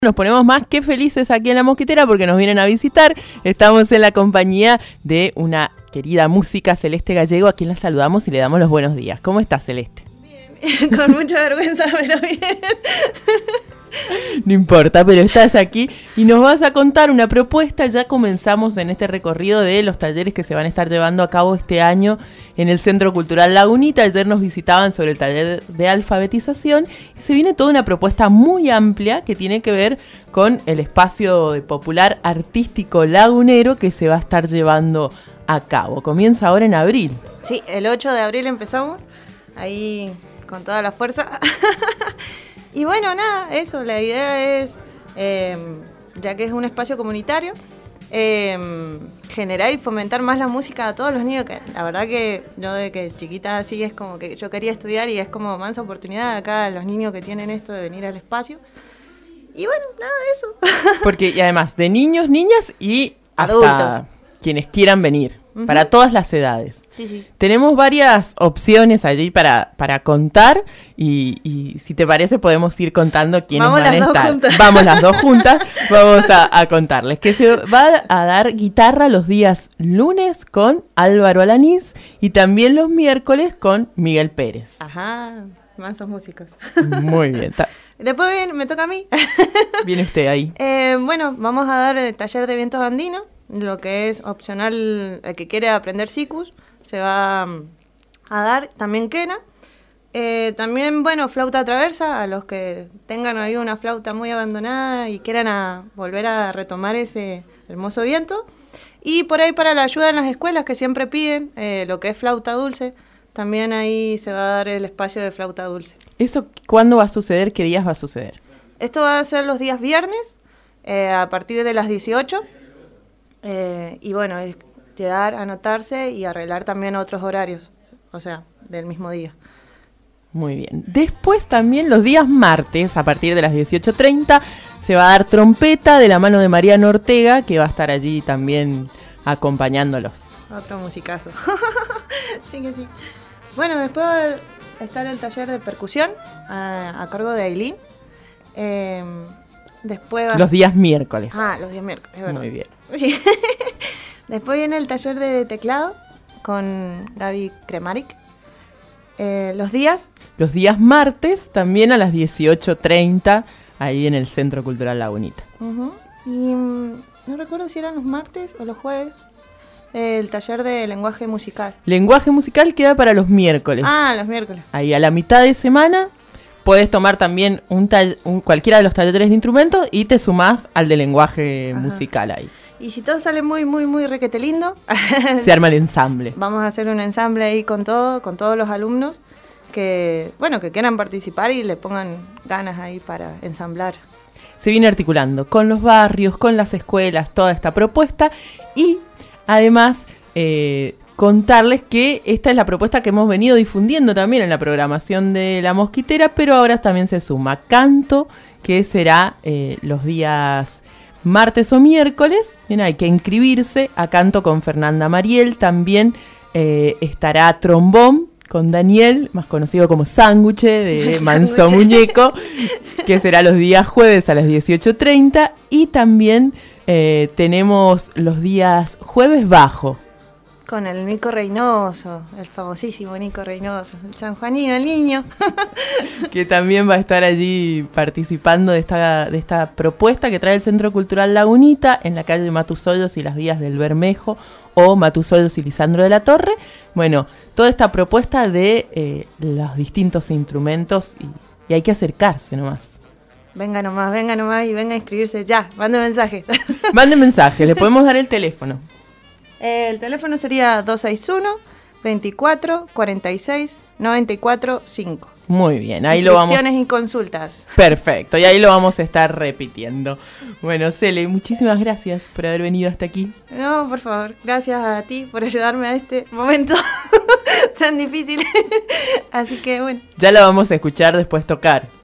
Nos ponemos más que felices aquí en La Mosquitera porque nos vienen a visitar. Estamos en la compañía de una querida música, Celeste Gallego, a quien la saludamos y le damos los buenos días. ¿Cómo estás, Celeste? Bien, con mucha vergüenza, pero bien. No importa, pero estás aquí y nos vas a contar una propuesta. Ya comenzamos en este recorrido de los talleres que se van a estar llevando a cabo este año en el Centro Cultural Lagunita. Ayer nos visitaban sobre el taller de alfabetización y se viene toda una propuesta muy amplia que tiene que ver con el espacio de popular artístico lagunero que se va a estar llevando a cabo. Comienza ahora en abril. Sí, el 8 de abril empezamos, ahí con toda la fuerza. Y bueno, nada, eso, la idea es, ya que es un espacio comunitario, generar y fomentar más la música a todos los niños, que la verdad que yo de que chiquita así es como que yo quería estudiar y es como mansa oportunidad acá los niños que tienen esto de venir al espacio. Y bueno, nada de eso. Porque y además de niños, niñas y hasta adultos, quienes quieran venir. Uh-huh. Para todas las edades. Sí, sí. Tenemos varias opciones allí para contar y si te parece podemos ir contando quiénes van a estar. Vamos las dos juntas, vamos a contarles que se va a dar guitarra los días lunes con Álvaro Alanís y también los miércoles con Miguel Pérez. Ajá, mansos músicos. Muy bien. Después me toca a mí. Viene usted ahí. Bueno, vamos a dar el taller de vientos andinos. Lo que es opcional, el que quiere aprender sikus, se va a dar también quena. También, bueno, flauta traversa, a los que tengan ahí una flauta muy abandonada y quieran volver a retomar ese hermoso viento. Y por ahí para la ayuda en las escuelas que siempre piden, lo que es flauta dulce, también ahí se va a dar el espacio de flauta dulce. ¿Eso cuándo va a suceder? ¿Qué días va a suceder? Esto va a ser los días viernes, a partir de las 18. Y bueno, es llegar, anotarse y arreglar también otros horarios, o sea, del mismo día. Muy bien. Después también los días martes, a partir de las 18:30, se va a dar trompeta de la mano de Mariano Ortega, que va a estar allí también acompañándolos. Otro musicazo. Sí que sí. Bueno, después va a estar el taller de percusión a cargo de Ailín. Después los días miércoles. Los días miércoles, es verdad. Muy bien. Después viene el taller de teclado con Gaby Kremaric. Los días martes también a las 18:30 ahí en el Centro Cultural Lagunita. Uh-huh. Y no recuerdo si eran los martes o los jueves. El taller de lenguaje musical. Lenguaje musical queda para los miércoles. Los miércoles. Ahí a la mitad de semana puedes tomar también cualquiera de los talleres de instrumentos y te sumás al de lenguaje musical ahí. Y si todo sale muy, muy, muy requete lindo, se arma el ensamble. Vamos a hacer un ensamble ahí con todos los alumnos que quieran participar y le pongan ganas ahí para ensamblar. Se viene articulando con los barrios, con las escuelas, toda esta propuesta y además contarles que esta es la propuesta que hemos venido difundiendo también en la programación de La Mosquitera, pero ahora también se suma canto, que será los días martes o miércoles. Bien, hay que inscribirse a canto con Fernanda Mariel. También estará trombón con Daniel, más conocido como Sándwich de Manso Muñeco, que será los días jueves a las 18:30. Y también tenemos los días jueves bajo. Con el Nico Reynoso, el famosísimo Nico Reynoso, el sanjuanino, el niño. Que también va a estar allí participando de esta propuesta que trae el Centro Cultural Lagunita en la calle Matusollos y las vías del Bermejo o Matusollos y Lisandro de la Torre. Bueno, toda esta propuesta de los distintos instrumentos y hay que acercarse nomás. Venga nomás y venga a inscribirse ya, mande mensajes. Mande mensajes, le podemos dar el teléfono. El teléfono sería 261-24-46-94-5. Muy bien, ahí lo vamos. Inscripciones y consultas. Perfecto, y ahí lo vamos a estar repitiendo. Bueno, Cele, muchísimas gracias por haber venido hasta aquí. No, por favor, gracias a ti por ayudarme a este momento tan difícil. Así que bueno. Ya la vamos a escuchar después tocar.